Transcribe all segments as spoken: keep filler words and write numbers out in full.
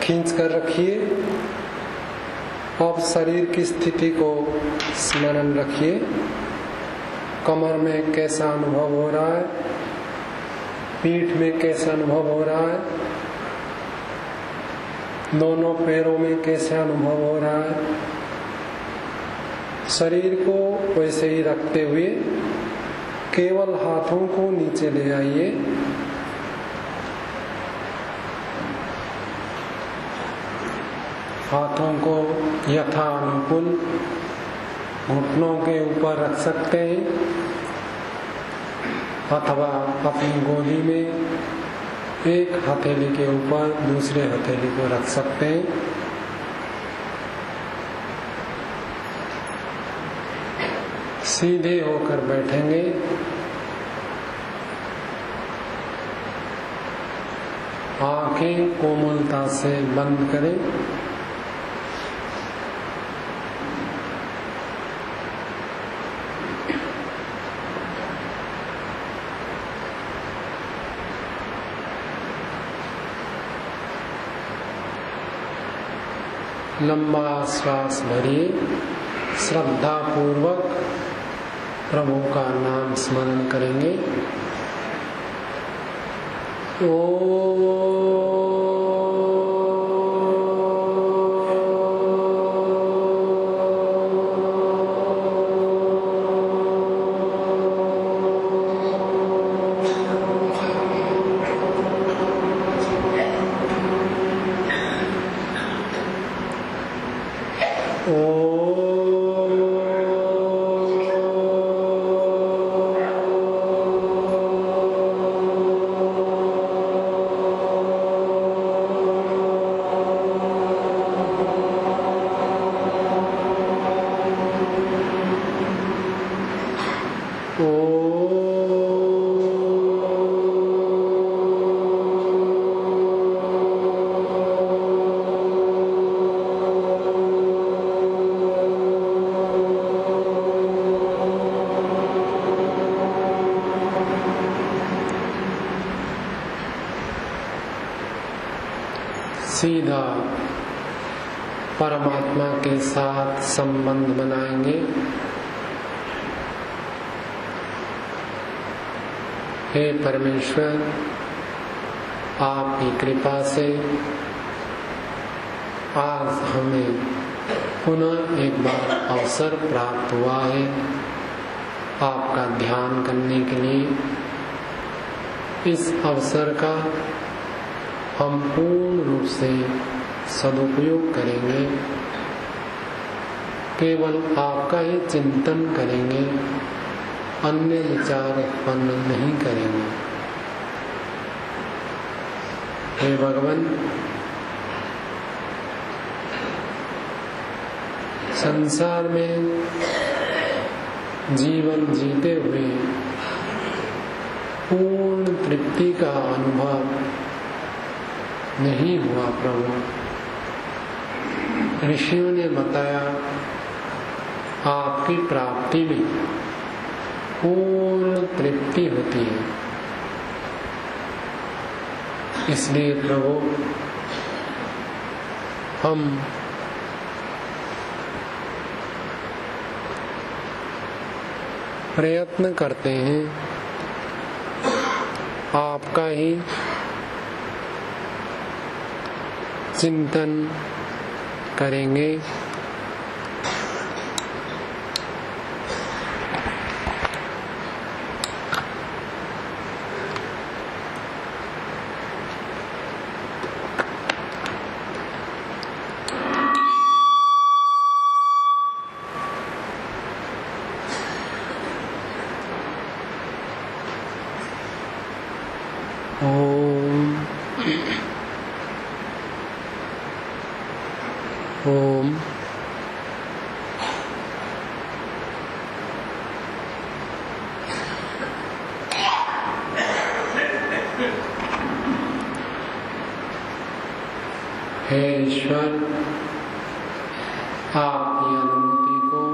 खींच कर रखिए। अब शरीर की स्थिति को स्मरण रखिए। कमर में कैसा अनुभव हो रहा है, पीठ में कैसा अनुभव हो रहा है, दोनों पैरों में कैसा अनुभव हो रहा है। शरीर को वैसे ही रखते हुए केवल हाथों को नीचे ले आइए। हाथों को यथा अनुकूल घुटनों के ऊपर रख सकते हैं अथवा अपनी गोदी में एक हथेली के ऊपर दूसरे हथेली को रख सकते हैं। सीधे होकर बैठेंगे। आंखें कोमलता से बंद करें। लंबा श्वास भरिए। श्रद्धा पूर्वक प्रभु का नाम स्मरण करेंगे। ओ सीधा परमात्मा के साथ संबंध बनाएंगे। हे परमेश्वर, आपकी कृपा से आज हमें पुनः एक बार अवसर प्राप्त हुआ है आपका ध्यान करने के लिए। इस अवसर का हम पूर्ण रूप से सदुपयोग करेंगे। केवल आपका ही चिंतन करेंगे, अन्य विचार उत्पन्न नहीं करेंगे। हे भगवान, संसार में जीवन जीते हुए पूर्ण तृप्ति का अनुभव नहीं हुआ प्रभु। ऋषियों ने बताया आपकी प्राप्ति में पूर्ण तृप्ति होती है। इसलिए प्रभु हम प्रयत्न करते हैं आपका ही चिंतन करेंगे। ओम हे ईश्वर, आपकी अनुमति को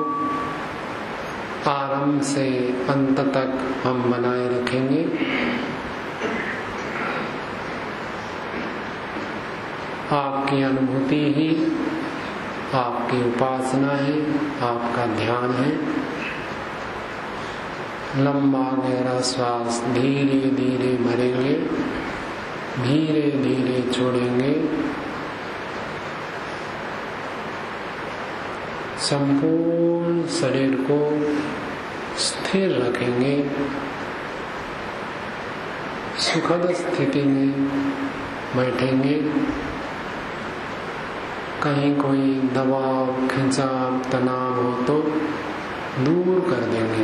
आरंभ से अंत तक हम बनाए रखेंगे। आपकी अनुभूति ही आपकी उपासना है, आपका ध्यान है। लंबा गहरा श्वास धीरे धीरे भरेंगे, धीरे धीरे छोड़ेंगे। संपूर्ण शरीर को स्थिर रखेंगे। सुखद स्थिति में बैठेंगे। कहीं कोई दबाव, खिंचाव, तनाव हो तो दूर कर देंगे।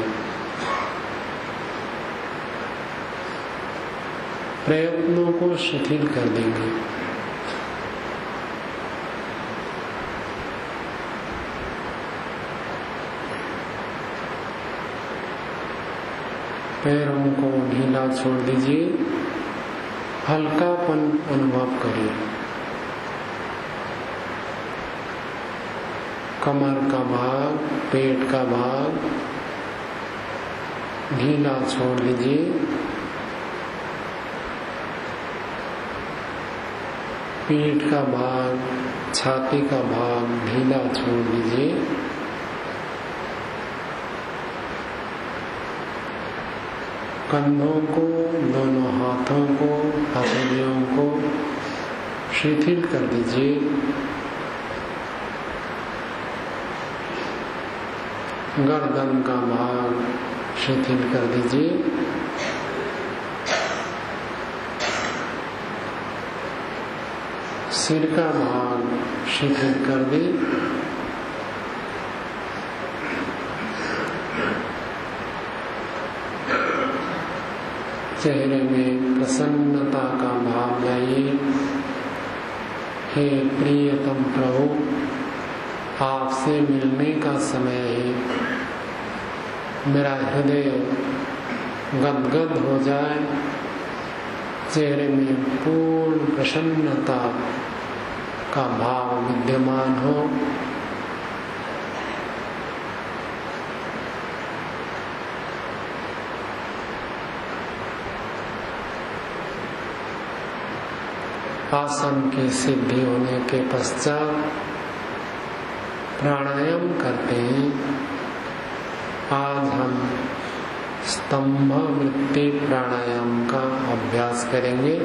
प्रयत्नों को शिथिल कर देंगे। पैरों को ढीला छोड़ दीजिए, हल्कापन अनुभव करिए। कमर का भाग, पेट का भाग ढीला छोड़ दीजिए। पीठ का भाग, छाती का भाग ढीला छोड़ दीजिए। कंधों को, दोनों हाथों को, हथेलियों को शिथिल कर दीजिए। गर्दन का भाग शिथिल कर दीजिए। सिर का भाग शिथिल कर दी। चेहरे में प्रसन्नता का भाव लाइए। हे प्रियतम प्रभु, आपसे मिलने का समय है। मेरा हृदय गदगद हो जाए, चेहरे में पूर्ण प्रसन्नता का भाव विद्यमान हो। आसन की सिद्धि होने के पश्चात प्राणायाम करते हैं। आज हम स्तंभ वृत्ति प्राणायाम का अभ्यास करेंगे।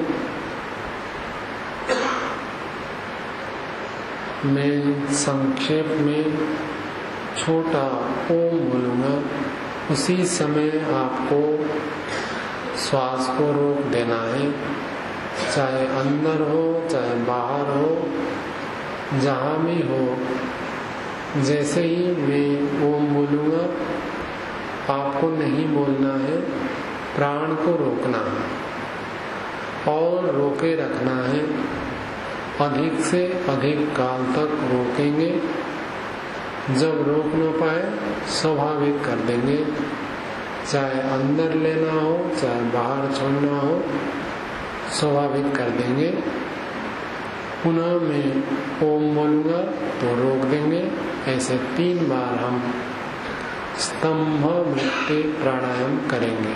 मैं संक्षेप में छोटा ओम बोलूंगा, उसी समय आपको श्वास को रोक देना है। चाहे अंदर हो, चाहे बाहर हो, जहाँ भी हो। जैसे ही मैं ओम बोलूंगा आपको नहीं बोलना है, प्राण को रोकना है और रोके रखना है। अधिक से अधिक काल तक रोकेंगे। जब रोक न पाए स्वाभाविक कर देंगे। चाहे अंदर लेना हो, चाहे बाहर छोड़ना हो, स्वाभाविक कर देंगे। पुनः मैं ओम बोलूंगा तो रोक देंगे। ऐसे तीन बार हम स्तंभ वृत्ति प्राणायाम करेंगे।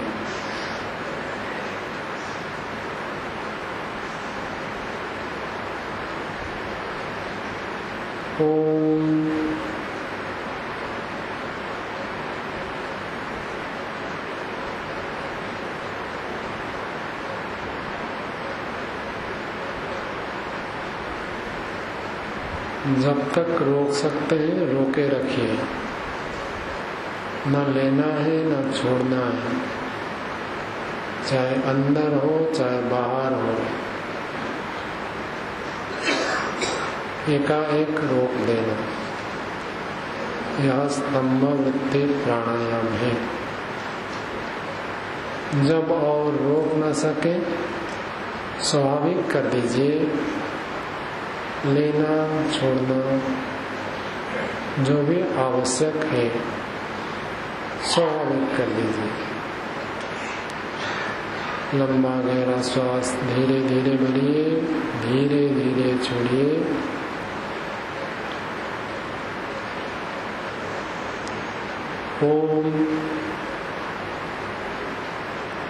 ओम जब तक रोक सकते हैं रोके रखिए। न लेना है न छोड़ना है, चाहे अंदर हो चाहे बाहर हो, एकाएक रोक देना। यह स्तंभ वृत्ति प्राणायाम है। जब और रोक न सके स्वाभाविक कर दीजिए। लेना छोड़ना जो भी आवश्यक है स्वाभाविक कर दीजिए। लंबा गहरा श्वास धीरे धीरे भरिए, धीरे धीरे छोड़िए। ओम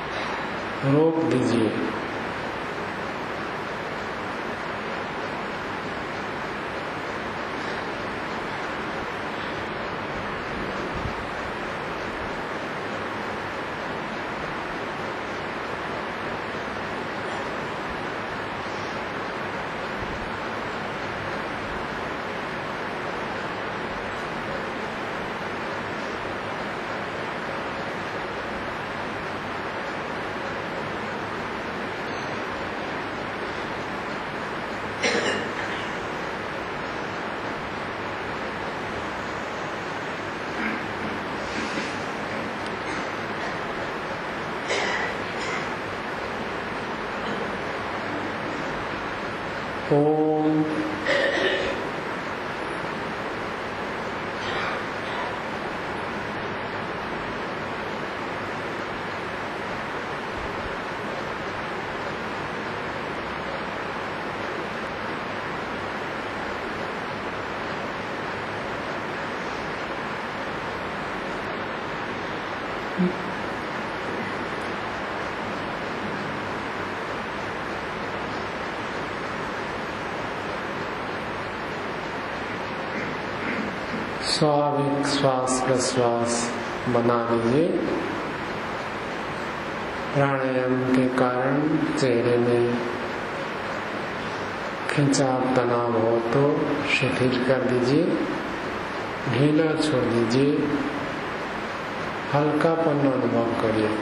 रोक दीजिए। ओम। स्वाभाविक श्वास प्रश्वास बना लीजिए। प्राणायाम के कारण चेहरे में खिंचाव तनाव हो तो शिथिल कर दीजिए, ढीला छोड़ दीजिए, हल्कापन अनुभव करिए।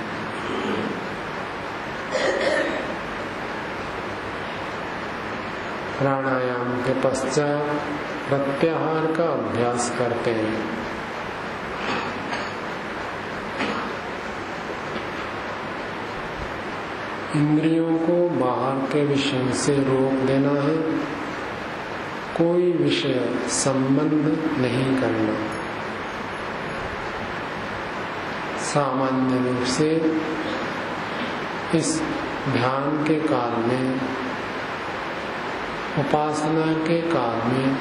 प्राणायाम के पश्चात प्रत्याहार का अभ्यास करते हैं। इंद्रियों को बाहर के विषय से रोक देना है, कोई विषय संबंध नहीं करना। सामान्य रूप से इस ध्यान के काल में, उपासना के काल में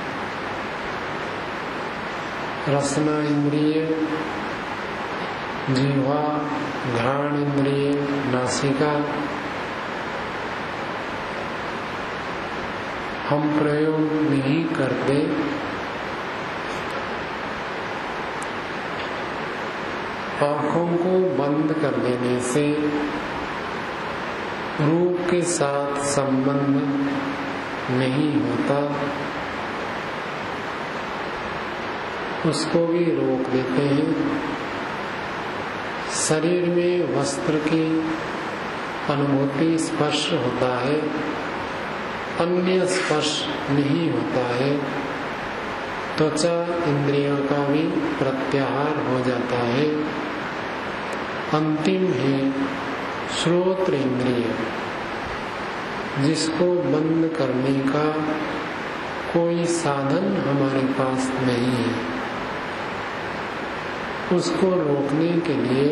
रसना इंद्रिय, जीवा, घ्राण इंद्रिय, नासिका हम प्रयोग नहीं करते। आँखों को बंद कर देने से रूप के साथ संबंध नहीं होता, उसको भी रोक देते हैं। शरीर में वस्त्र की अनुभूति, स्पर्श होता है, अन्य स्पर्श नहीं होता है। त्वचा इंद्रियों का भी प्रत्याहार हो जाता है। अंतिम है श्रोत्र इंद्रिय, जिसको बंद करने का कोई साधन हमारे पास नहीं है। उसको रोकने के लिए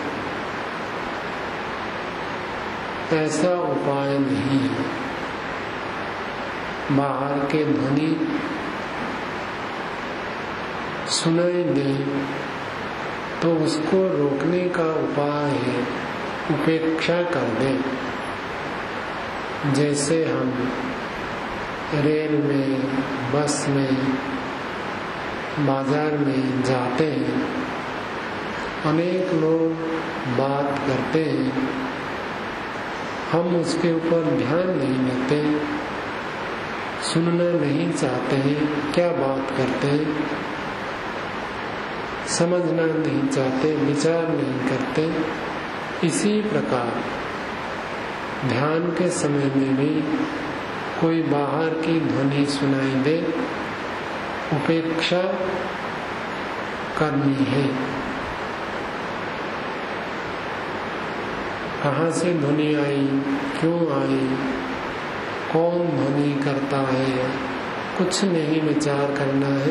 ऐसा उपाय नहीं है। बाहर के ध्वनि सुनाई दे तो उसको रोकने का उपाय है उपेक्षा कर दे। जैसे हम रेल में, बस में, बाजार में जाते हैं, अनेक लोग बात करते हैं, हम उसके ऊपर ध्यान नहीं देते, सुनना नहीं चाहते हैं, क्या बात करते हैं, समझना नहीं चाहते, विचार नहीं करते। इसी प्रकार ध्यान के समय में भी कोई बाहर की ध्वनि सुनाई दे, उपेक्षा करनी है। कहाँ से ध्वनि आई, क्यों आई, कौन ध्वनि करता है, कुछ नहीं विचार करना है।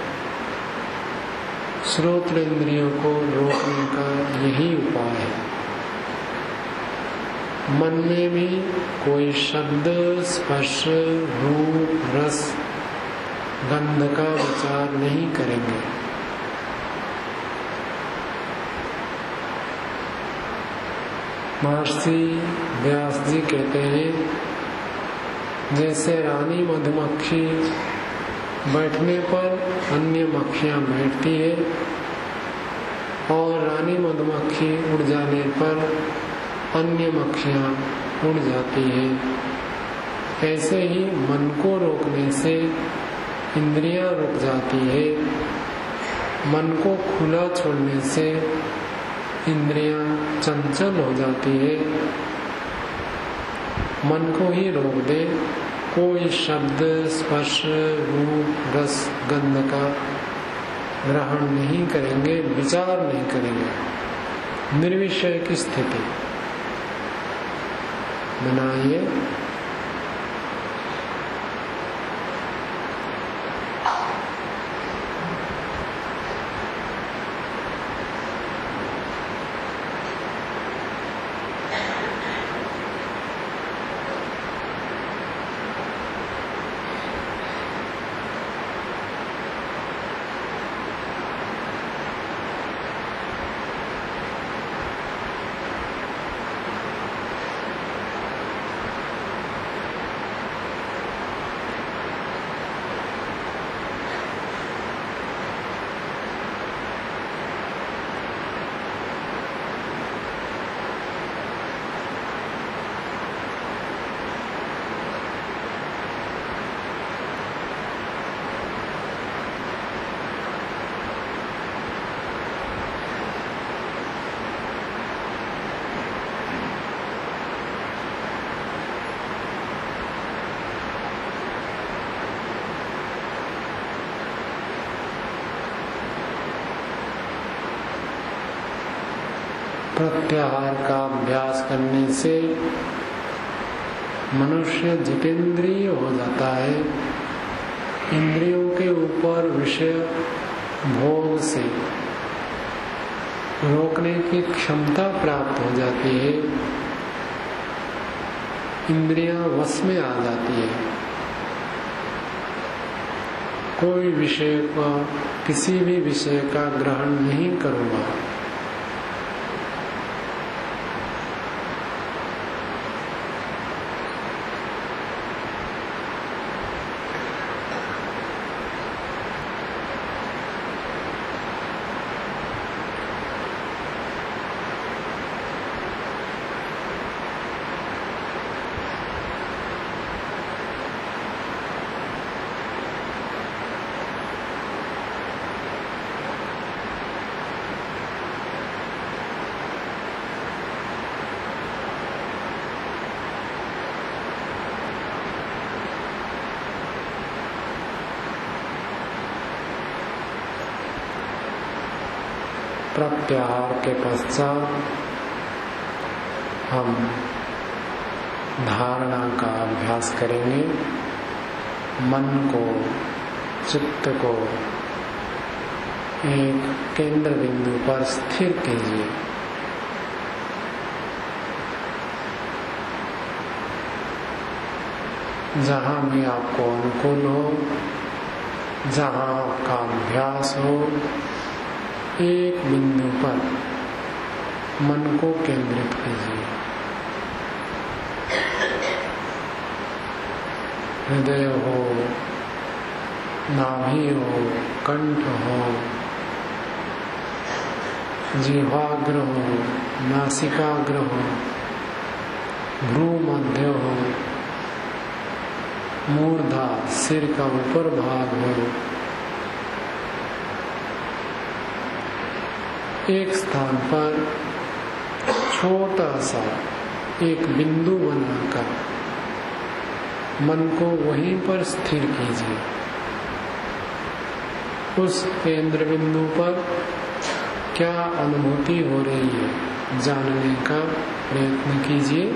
श्रोत्र इंद्रियों को रोकने का यही उपाय है। मन में भी कोई शब्द, स्पर्श, रूप, रस, गंध का विचार नहीं करेंगे। महर्षि व्यास जी कहते हैं, जैसे रानी मधुमक्खी बैठने पर अन्य मक्खियां बैठती है और रानी मधुमक्खी उड़ जाने पर अन्य मक्खियां उड़ जाती है, ऐसे ही मन को रोकने से इंद्रियां रुक जाती है। मन को खुला छोड़ने से इंद्रियां चंचल हो जाती है। मन को ही रोक दे, कोई शब्द, स्पर्श, रूप, रस, गंध का ग्रहण नहीं करेंगे, विचार नहीं करेंगे। निर्विषय की स्थिति बनाइए। प्रत्याहार का अभ्यास करने से मनुष्य जितेंद्रिय हो जाता है। इंद्रियों के ऊपर विषय भोग से रोकने की क्षमता प्राप्त हो जाती है। इंद्रियां वश में आ जाती है। कोई विषय का किसी भी विषय का ग्रहण नहीं करूंगा। प्रत्याहार के पश्चात हम धारणा का अभ्यास करेंगे। मन को, चित्त को एक केंद्र बिंदु पर स्थिर कीजिए। जहाँ भी आपको अनुकूल हो, जहाँ आपका अभ्यास हो, एक बिंदु पर मन को केंद्रित कीजिए। हृदय हो, नाभि हो, कंठ हो, जिह्वाग्र हो, नासिकाग्र हो, भ्रू मध्य हो, मूर्धा सिर का ऊपर भाग हो, एक स्थान पर छोटा सा एक बिंदु बनाकर मन को वहीं पर स्थिर कीजिए। उस केंद्र बिंदु पर क्या अनुभूति हो रही है जानने का प्रयत्न कीजिए।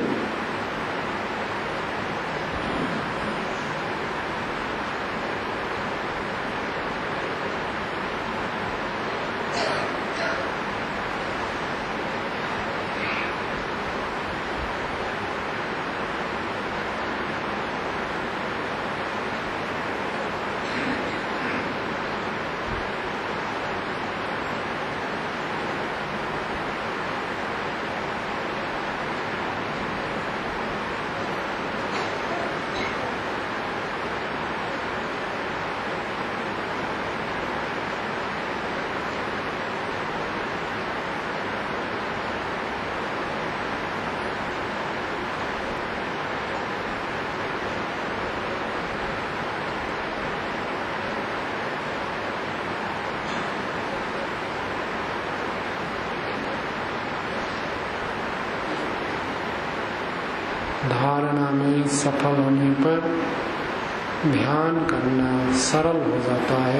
धारणा में सफल होने पर ध्यान करना सरल हो जाता है।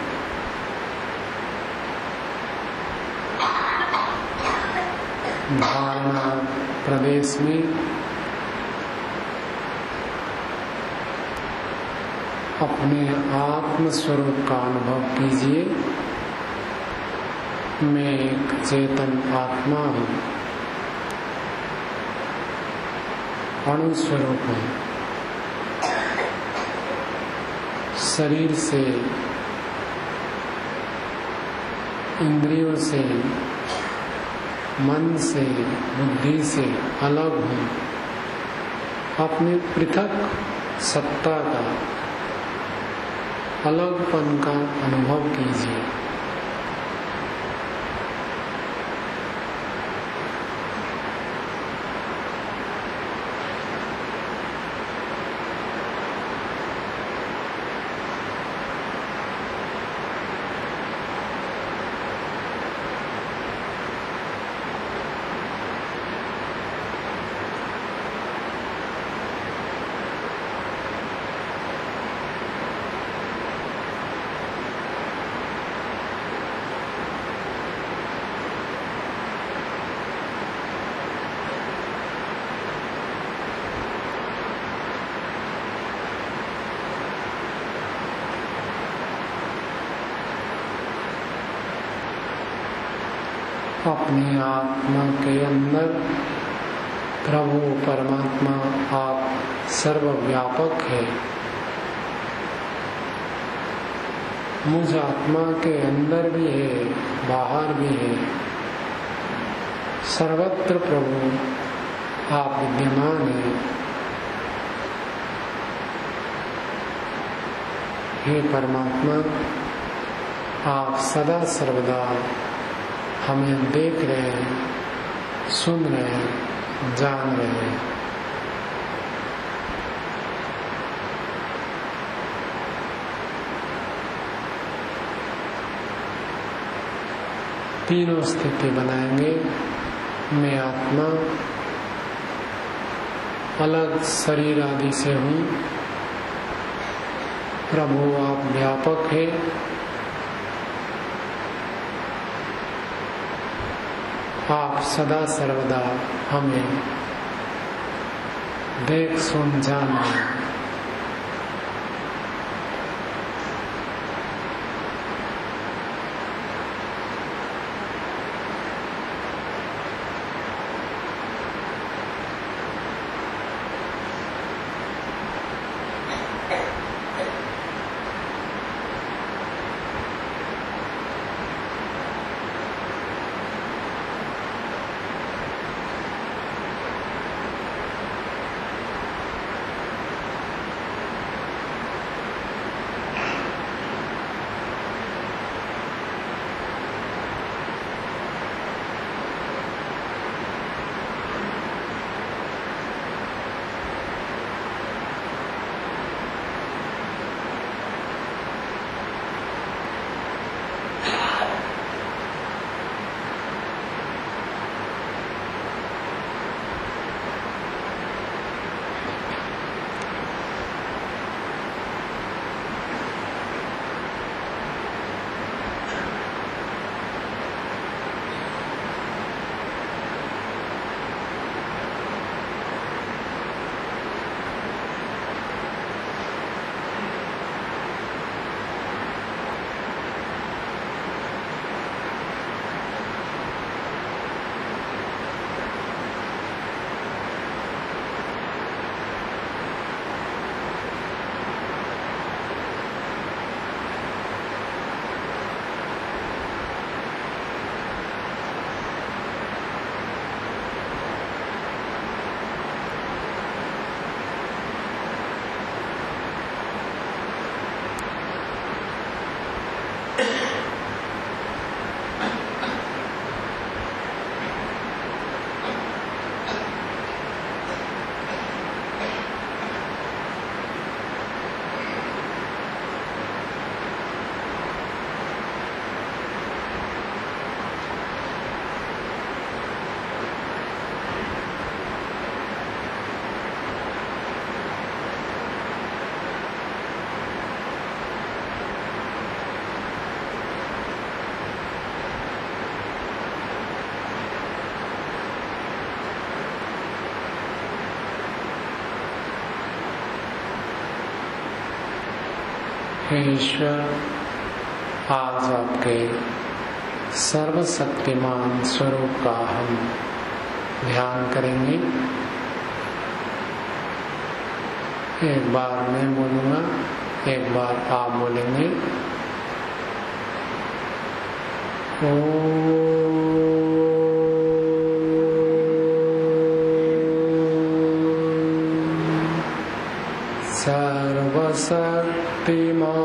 धारणा प्रदेश में अपने आत्म स्वरूप का अनुभव कीजिए। मैं एक चेतन आत्मा हूँ, अणु स्वरूप हूँ। शरीर से, इंद्रियों से, मन से, बुद्धि से अलग हूँ। अपने पृथक सत्ता का, अलगपन का अनुभव कीजिए। अपनी आत्मा के अंदर प्रभु परमात्मा आप सर्वव्यापक है। मुझ आत्मा के अंदर भी है, बाहर भी है, सर्वत्र प्रभु आप विद्यमान है। हे परमात्मा, आप सदा सर्वदा हमें देख रहे हैं, सुन रहे हैं, जान रहे हैं। तीनों स्थिति बनाएंगे। मैं आत्मा अलग शरीर आदि से हूँ, प्रभु आप व्यापक है, आप सदा सर्वदा हमें देख सुन जान रहे हैं। हे ईश्वर, आज आपके सर्वशक्तिमान स्वरूप का हम ध्यान करेंगे। एक बार मैं बोलूँगा, एक बार आप बोलेंगे। ओम सर्वशक्तिमान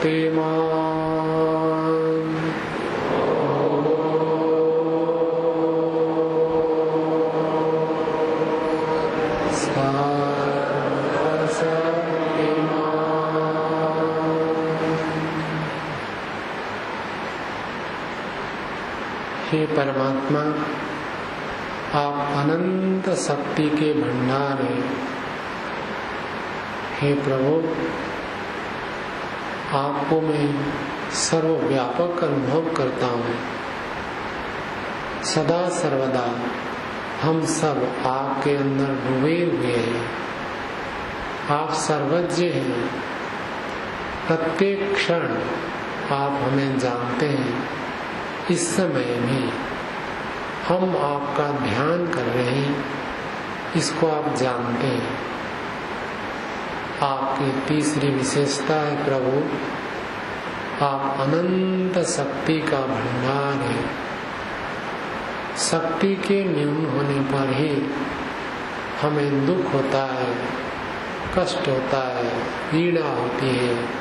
हे परमात्मा, आप अनंत शक्ति के भंडार हैं। हे प्रभु, आपको मैं सर्वव्यापक अनुभव करता हूँ। सदा सर्वदा हम सब आपके अंदर डूबे हुए हैं। आप सर्वज्ञ हैं। प्रत्येक क्षण आप हमें जानते हैं। इस समय भी हम आपका ध्यान कर रहे हैं, इसको आप जानते हैं। आपकी तीसरी विशेषता है प्रभु, आप अनंत शक्ति का भंडार है। शक्ति के न्यून होने पर ही हमें दुख होता है, कष्ट होता है, पीड़ा होती है।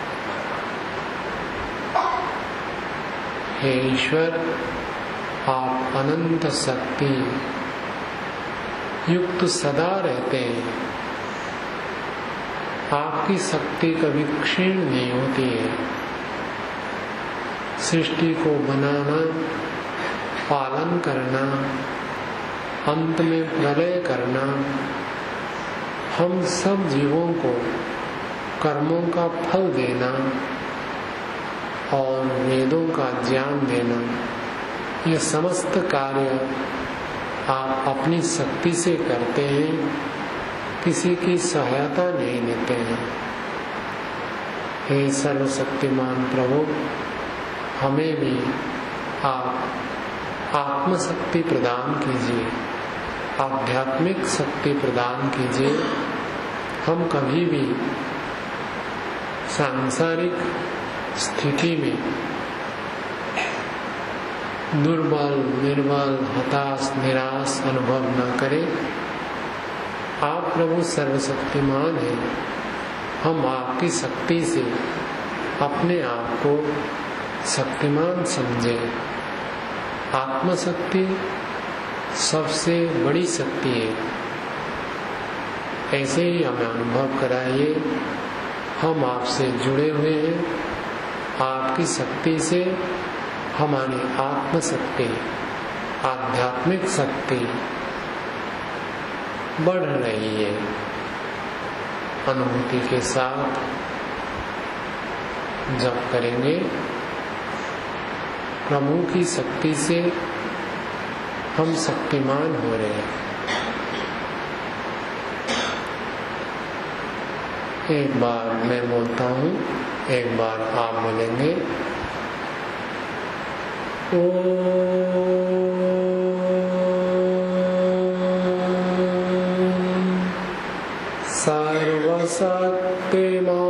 हे ईश्वर, आप अनंत शक्ति युक्त सदा रहते हैं। आपकी शक्ति कभी क्षीण नहीं होती है। सृष्टि को बनाना, पालन करना, अंत में प्रलय करना, हम सब जीवों को कर्मों का फल देना और वेदों का ज्ञान देना, ये समस्त कार्य आप अपनी शक्ति से करते हैं, किसी की सहायता नहीं लेते हैं। हे सर्वशक्तिमान प्रभु, हमें भी आप आत्मशक्ति प्रदान कीजिए, आध्यात्मिक शक्ति प्रदान कीजिए। हम कभी भी सांसारिक स्थिति में दुर्बल, निर्बल, हताश, निराश अनुभव न करें। आप प्रभु सर्वशक्तिमान हैं। हम आपकी शक्ति से अपने आप को शक्तिमान समझें। आत्मशक्ति सबसे बड़ी शक्ति है। ऐसे ही हमें अनुभव कराइए। हम आपसे जुड़े हुए हैं। आपकी शक्ति से हमारी आत्मशक्ति, आध्यात्मिक शक्ति बढ़ रही है। अनुभूति के साथ जप करेंगे। प्रभु की शक्ति से हम शक्तिमान हो रहे हैं। एक बार मैं बोलता हूँ, एक बार आप बोलेंगे। ओम सर्वशक्तिमान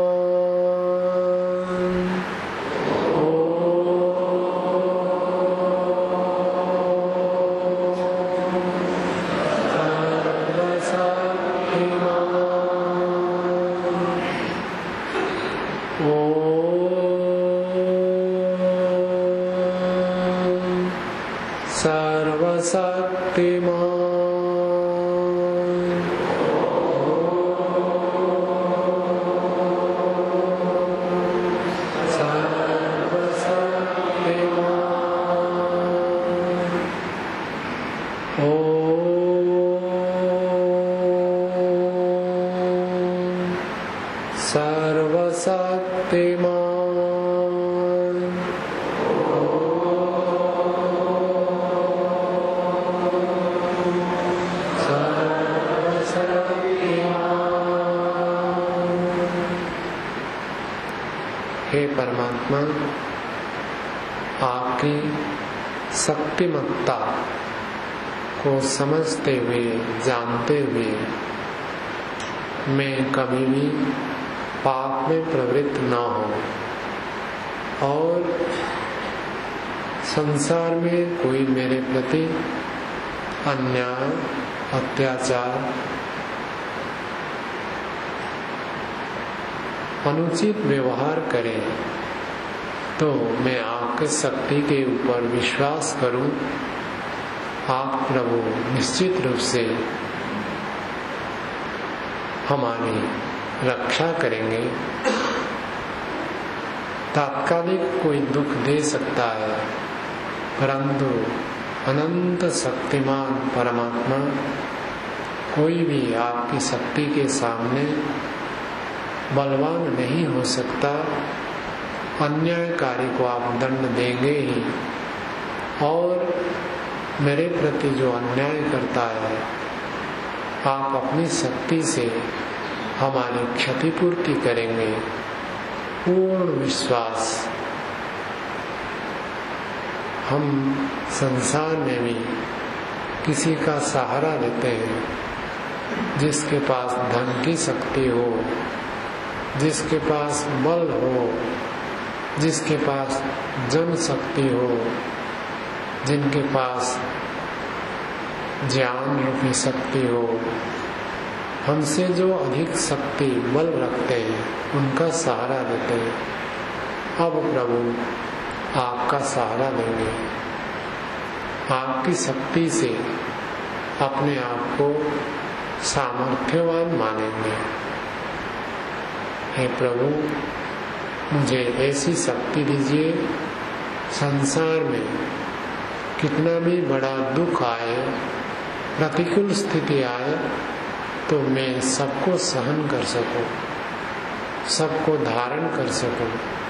हे परमात्मा, आपकी शक्तिमत्ता को समझते हुए, जानते हुए मैं कभी भी पाप में प्रवृत्त न हो और संसार में कोई मेरे प्रति अन्याय, अत्याचार अनुचित व्यवहार करें तो मैं आपके शक्ति के ऊपर विश्वास करूं, आप प्रभु निश्चित रूप से हमारी रक्षा करेंगे। तात्कालिक कोई दुख दे सकता है, परंतु अनंत शक्तिमान परमात्मा कोई भी आपकी शक्ति के सामने बलवान नहीं हो सकता। अन्यायकारी को आप दंड देंगे ही, और मेरे प्रति जो अन्याय करता है आप अपनी शक्ति से हमारी क्षतिपूर्ति करेंगे। पूर्ण विश्वास। हम संसार में भी किसी का सहारा लेते हैं, जिसके पास धन की शक्ति हो, जिसके पास बल हो, जिसके पास जन शक्ति हो, जिनके पास ज्ञान रूपी शक्ति हो, हमसे जो अधिक शक्ति बल रखते हैं उनका सहारा लेते हैं। अब प्रभु आपका सहारा लेंगे, आपकी शक्ति से अपने आप को सामर्थ्यवान मानेंगे। हे प्रभु, मुझे ऐसी शक्ति दीजिए, संसार में कितना भी बड़ा दुख आए, प्रतिकूल स्थिति आए, तो मैं सबको सहन कर सकूं, सबको धारण कर सकूं,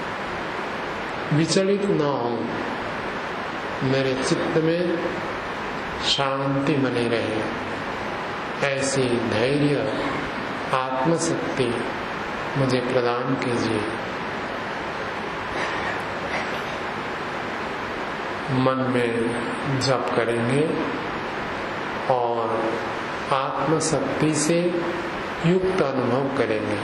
विचलित न हूं, मेरे चित्त में शांति बनी रहे। ऐसी धैर्य आत्मशक्ति मुझे प्रदान कीजिए। मन में जप करेंगे और आत्मशक्ति से युक्त अनुभव करेंगे।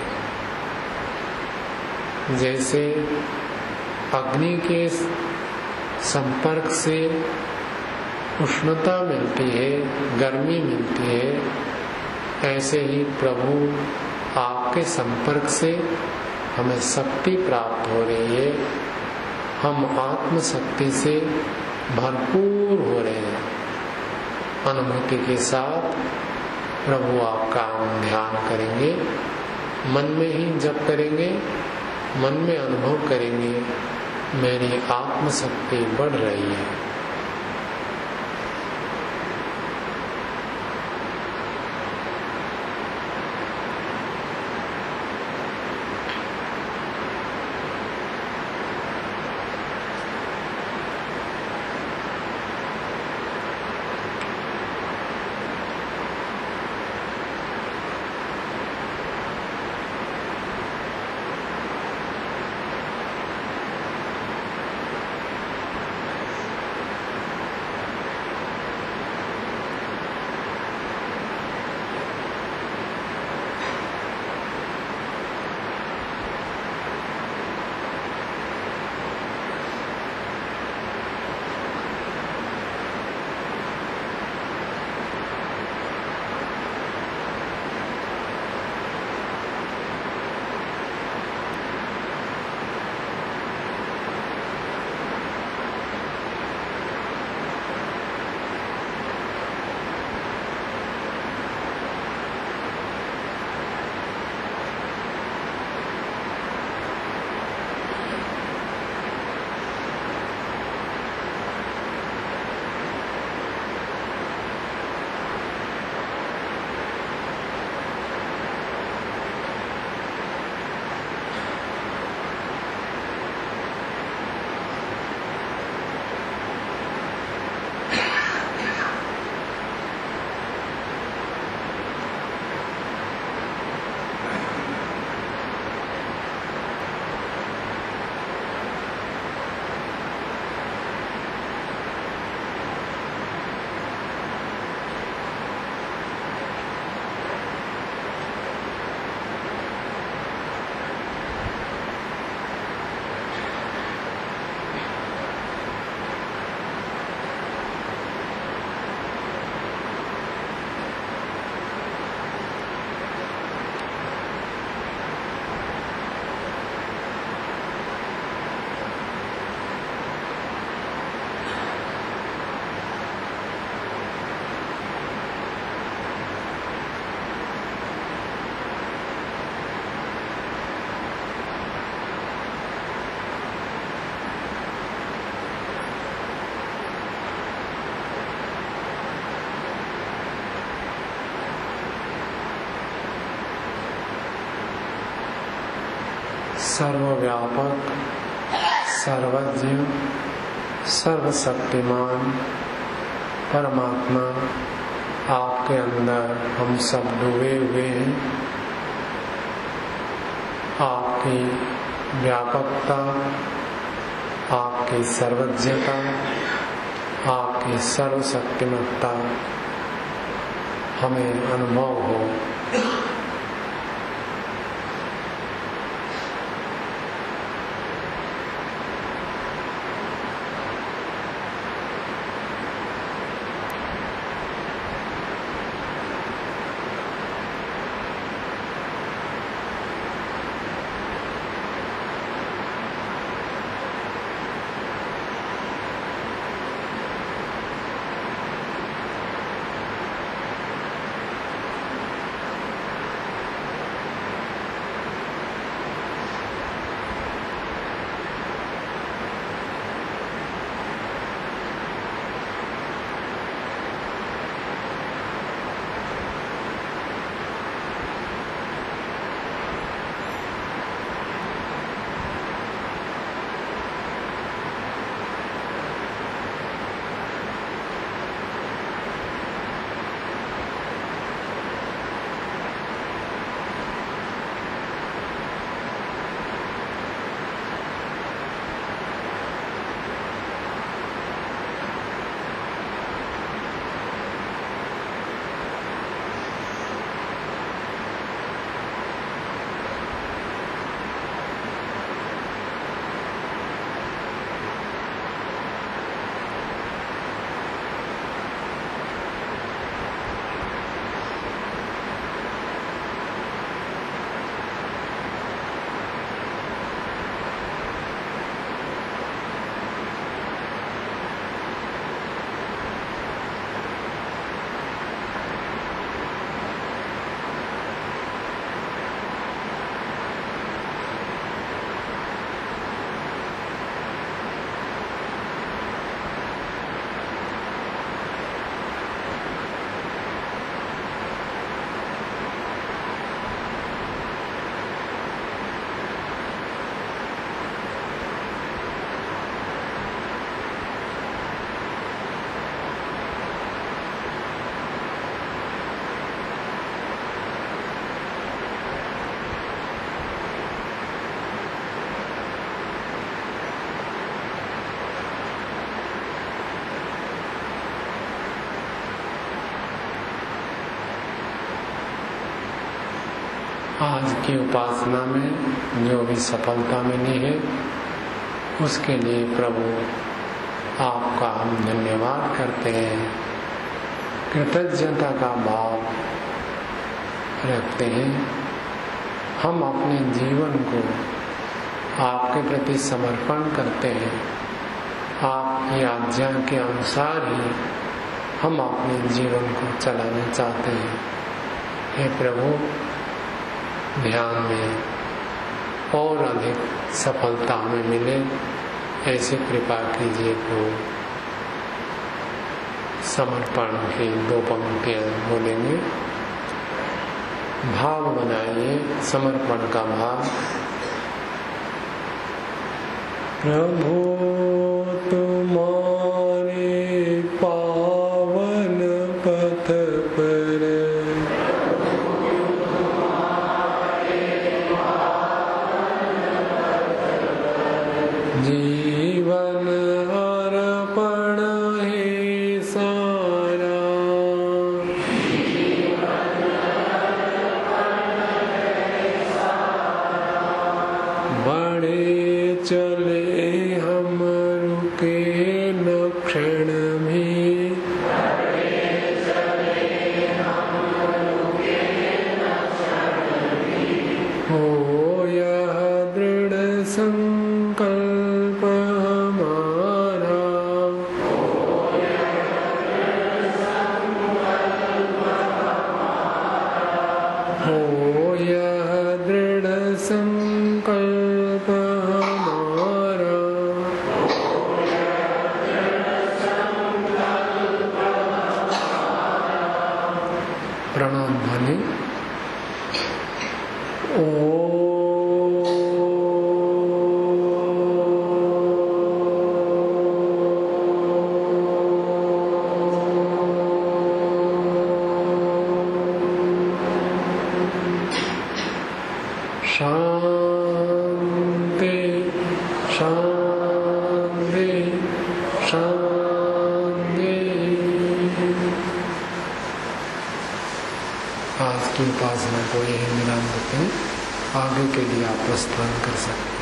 जैसे अग्नि के संपर्क से उष्णता मिलती है, गर्मी मिलती है, ऐसे ही प्रभु आपके संपर्क से हमें शक्ति प्राप्त हो रही है। हम आत्मशक्ति से भरपूर हो रहे हैं। अनुभूति के साथ प्रभु आपका हम ध्यान करेंगे, मन में ही जप करेंगे, मन में अनुभव करेंगे, मेरी आत्मशक्ति बढ़ रही है। सर्वव्यापक, सर्वज्ञ, सर्वशक्तिमान परमात्मा आपके अंदर हम सब डूबे हुए हैं। आपकी व्यापकता, आपकी सर्वज्ञता, आपकी सर्वशक्तिमत्ता हमें अनुभव हो। आज की उपासना में जो भी सफलता मिली है उसके लिए प्रभु आपका हम धन्यवाद करते हैं, कृतज्ञता का भाव रखते हैं। हम अपने जीवन को आपके प्रति समर्पण करते हैं। आपकी आज्ञा के अनुसार ही हम अपने जीवन को चलाना चाहते हैं। हे प्रभु, ध्यान में और अधिक सफलता में मिले ऐसी कृपा कीजिए। को समर्पण की दो पंक्तियां बोलेंगे। भाव बनाइए, समर्पण का भाव। प्रभु तुम्हारे पावन पथ पर जीवन अर्पण है सारा। बढ़े चले हम रुके न क्षण में, हो यह दृढ़ संकल्प हमारा। हो यह दृढ़ संकल्प हमारा। प्रणाम ध्वनि। ओ आज की उपासना को यही विराम देते हैं। आगे के लिए आप प्रस्थान कर सकते हैं।